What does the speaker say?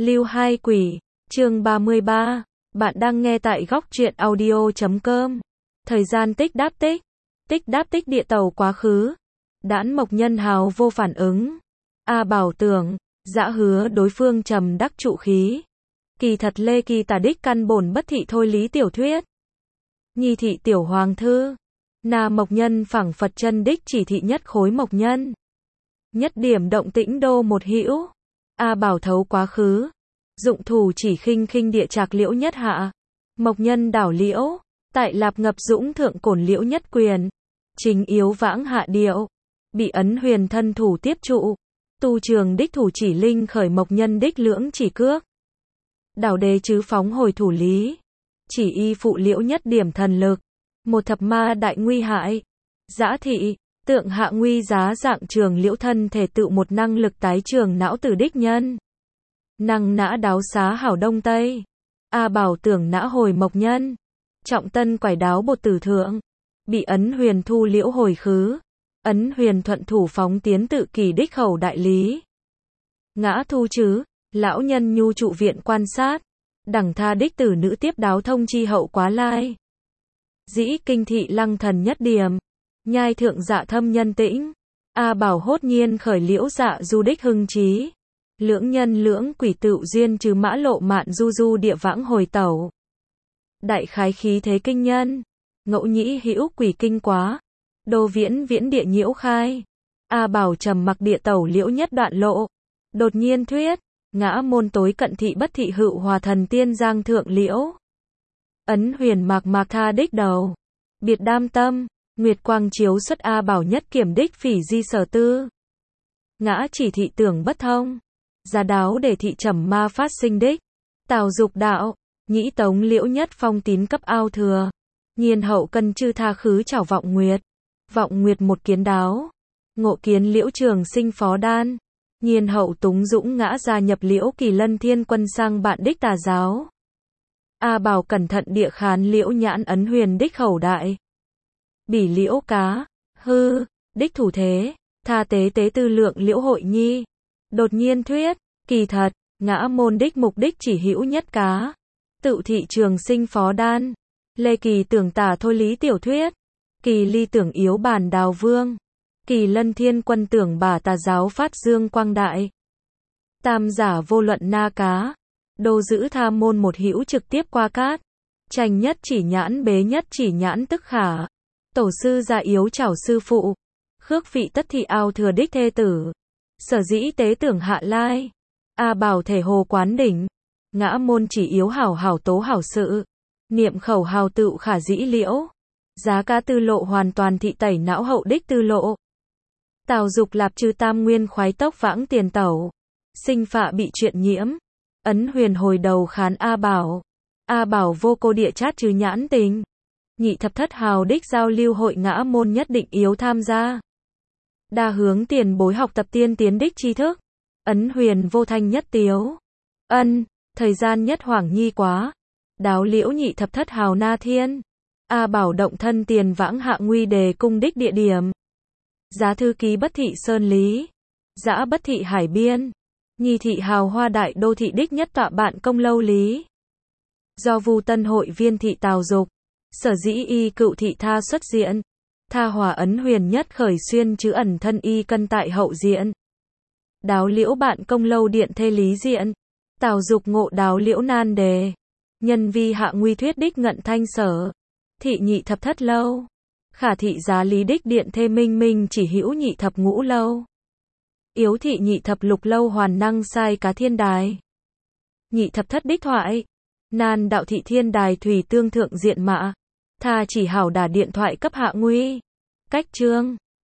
Lưu Hai Quỷ, chương 33. Bạn đang nghe tại góc truyện audio.com. Thời gian tích đáp tích địa tàu quá khứ. Đãn Mộc Nhân hào vô phản ứng. A Bảo tưởng, dã hứa đối phương trầm đắc trụ khí. Kỳ thật Lê Kỳ tả đích căn bổn bất thị thôi lý tiểu thuyết. Nhi thị tiểu hoàng thư. Na Mộc Nhân phẳng Phật chân đích chỉ thị nhất khối Mộc Nhân. Nhất điểm động tĩnh đô một hữu. A Bảo thấu quá khứ. Dụng thủ chỉ khinh địa trạc liễu nhất hạ. Mộc Nhân đảo liễu. Tại lạp ngập dũng thượng cổn liễu nhất quyền. Chính yếu vãng hạ điệu. Bị ấn huyền thân thủ tiếp trụ. Tu trường đích thủ chỉ linh khởi Mộc Nhân đích lưỡng chỉ cước. Đảo đế chứ phóng hồi thủ lý. Chỉ y phụ liễu nhất điểm thần lực. Một thập ma đại nguy hại. Dã thị, tượng hạ nguy giá dạng trường liễu thân thể tự một năng lực tái trường não tử đích nhân. Năng nã đáo xá hảo đông tây. A Bảo tưởng nã hồi Mộc Nhân. Trọng tân quải đáo bột tử thượng. Bị ấn huyền thu liễu hồi khứ. Ấn huyền thuận thủ phóng tiến tự kỳ đích khẩu đại lý. Ngã thu chứ, lão nhân nhu trụ viện quan sát. Đẳng tha đích tử nữ tiếp đáo thông chi hậu quá lai. Dĩ kinh thị lăng thần nhất điểm. Nhai thượng dạ thâm nhân tĩnh. A Bảo hốt nhiên khởi liễu dạ du đích hưng trí. Lưỡng nhân lưỡng quỷ tựu duyên trừ mã lộ mạn du địa vãng hồi tẩu. Đại khái khí thế kinh nhân. Ngẫu nhĩ hữu quỷ kinh quá. Đô viễn địa nhiễu khai. A Bảo trầm mặc địa tẩu liễu nhất đoạn lộ. Đột nhiên thuyết. Ngã môn tối cận thị bất thị hữu hòa thần tiên giang thượng liễu. Ấn huyền mạc tha đích đầu. Biệt đam tâm. Nguyệt quang chiếu xuất A Bảo nhất kiểm đích phỉ di sở tư. Ngã chỉ thị tưởng bất thông. Giá đáo để thị trầm ma phát sinh đích. Tào dục đạo. Nhĩ tống liễu nhất phong tín cấp ao thừa. Nhiên hậu cân chư tha khứ chảo vọng nguyệt. Vọng nguyệt một kiến đáo. Ngộ kiến liễu trường sinh phó đan. Nhiên hậu túng dũng ngã gia nhập liễu kỳ lân thiên quân sang bạn đích tà giáo. A Bảo cẩn thận địa khán liễu nhãn ấn huyền đích khẩu đại. Bỉ liễu cá, hư, đích thủ thế, tha tế tư lượng liễu hội nhi. Đột nhiên thuyết, kỳ thật, ngã môn đích mục đích chỉ hữu nhất cá. Tự thị trường sinh phó đan. Lê Kỳ tưởng tả thôi lý tiểu thuyết. Kỳ ly tưởng yếu bản đào vương. Kỳ lân thiên quân tưởng bà tà giáo phát dương quang đại. Tam giả vô luận na cá. Đô giữ tha môn một hữu trực tiếp qua cát. Tranh nhất chỉ nhãn bế nhất chỉ nhãn tức khả. Tổ sư gia yếu chảo sư phụ. Khước vị tất thị ao thừa đích thê tử. Sở dĩ tế tưởng hạ lai. A Bảo thể hồ quán đỉnh. Ngã môn chỉ yếu hảo tố hảo sự. Niệm khẩu hào tựu khả dĩ liễu. Giá ca tư lộ hoàn toàn thị tẩy não hậu đích tư lộ. Tào dục lạp trừ tam nguyên khoái tốc vãng tiền tẩu. Sinh phạ bị chuyện nhiễm. Ấn huyền hồi đầu khán A Bảo. A Bảo vô cô địa chát trừ nhãn tình. Nhị thập thất hào đích giao lưu hội ngã môn nhất định yếu tham gia. Đa hướng tiền bối học tập tiên tiến đích tri thức. Ấn huyền vô thanh nhất tiếu. Thời gian nhất hoảng nhi quá. Đáo liễu nhị thập thất hào na thiên. A Bảo động thân tiền vãng hạ nguy đề cung đích địa điểm. Giá thư ký bất thị sơn lý. Dã bất thị hải biên. Nhi thị hào hoa đại đô thị đích nhất tọa bạn công lâu lý. Do vu tân hội viên thị tào dục. Sở dĩ y cựu thị tha xuất diện. Tha hòa ấn huyền nhất khởi xuyên chứ ẩn thân y cân tại hậu diện. Đáo liễu bạn công lâu điện thê lý diện. Tào dục ngộ đáo liễu nan đề. Nhân vi hạ nguy thuyết đích ngận thanh sở. Thị nhị thập thất lâu. Khả thị giá lý đích điện thê minh chỉ hữu nhị thập ngũ lâu. Yếu thị nhị thập lục lâu hoàn năng sai cá thiên đài. Nhị thập thất đích thoại. Nan đạo thị thiên đài thủy tương thượng diện mạ. Tha chỉ hảo đả điện thoại cấp hạ nguy. Cách chương.